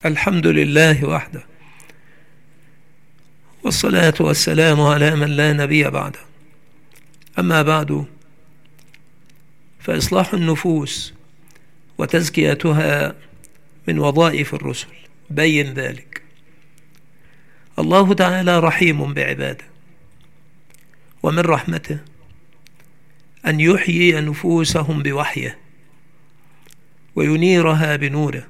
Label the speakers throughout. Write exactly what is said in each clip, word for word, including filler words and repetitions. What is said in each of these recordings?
Speaker 1: الحمد لله وحده، والصلاة والسلام على من لا نبي بعده. أما بعد، فإصلاح النفوس وتزكيتها من وظائف الرسل. بين ذلك. الله تعالى رحيم بعباده، ومن رحمته أن يحيي نفوسهم بوحيه وينيرها بنوره.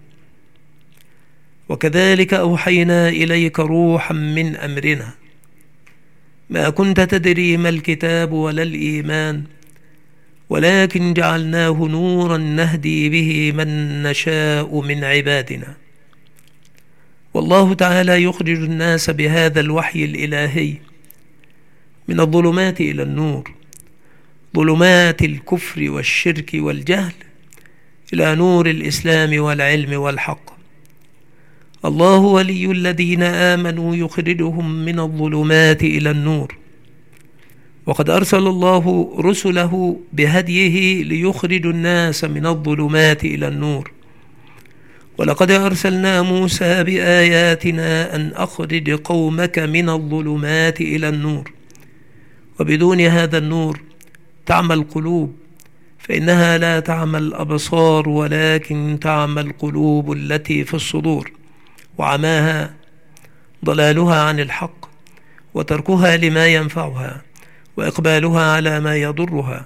Speaker 1: وكذلك أوحينا إليك روحا من أمرنا ما كنت تدري ما الكتاب ولا الإيمان، ولكن جعلناه نورا نهدي به من نشاء من عبادنا. والله تعالى يخرج الناس بهذا الوحي الإلهي من الظلمات إلى النور، ظلمات الكفر والشرك والجهل إلى نور الإسلام والعلم والحق. الله ولي الذين آمنوا يخرجهم من الظلمات إلى النور. وقد أرسل الله رسله بهديه ليخرج الناس من الظلمات إلى النور. ولقد أرسلنا موسى بآياتنا أن أخرج قومك من الظلمات إلى النور. وبدون هذا النور تعمى القلوب، فإنها لا تعمى الأبصار ولكن تعمى القلوب التي في الصدور. وعماها ضلالها عن الحق، وتركها لما ينفعها، وإقبالها على ما يضرها،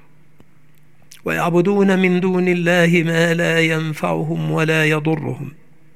Speaker 1: ويعبدون من دون الله ما لا ينفعهم ولا يضرهم.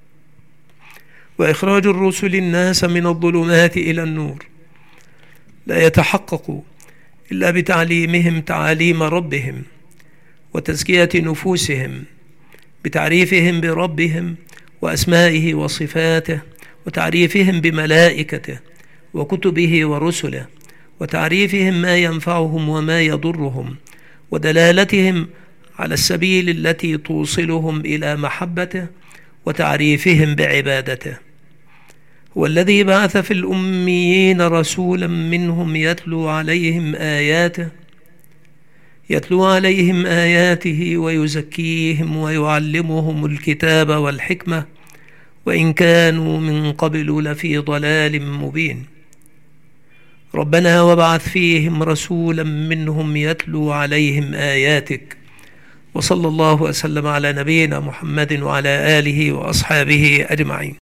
Speaker 1: وإخراج الرسل الناس من الظلمات إلى النور لا يتحقق إلا بتعليمهم تعاليم ربهم، وتزكية نفوسهم بتعريفهم بربهم وأسمائه وصفاته، وتعريفهم بملائكته وكتبه ورسله، وتعريفهم ما ينفعهم وما يضرهم، ودلالتهم على السبيل التي توصلهم إلى محبته، وتعريفهم بعبادته. هو الذي بعث في الأميين رسولا منهم يتلو عليهم آياته يتلو عليهم آياته ويزكيهم ويعلمهم الكتاب والحكمة، وإن كانوا من قبل لفي ضلال مبين. ربنا وابعث فيهم رسولا منهم يتلو عليهم آياتك. وصلى الله وسلم على نبينا محمد وعلى آله وأصحابه أجمعين.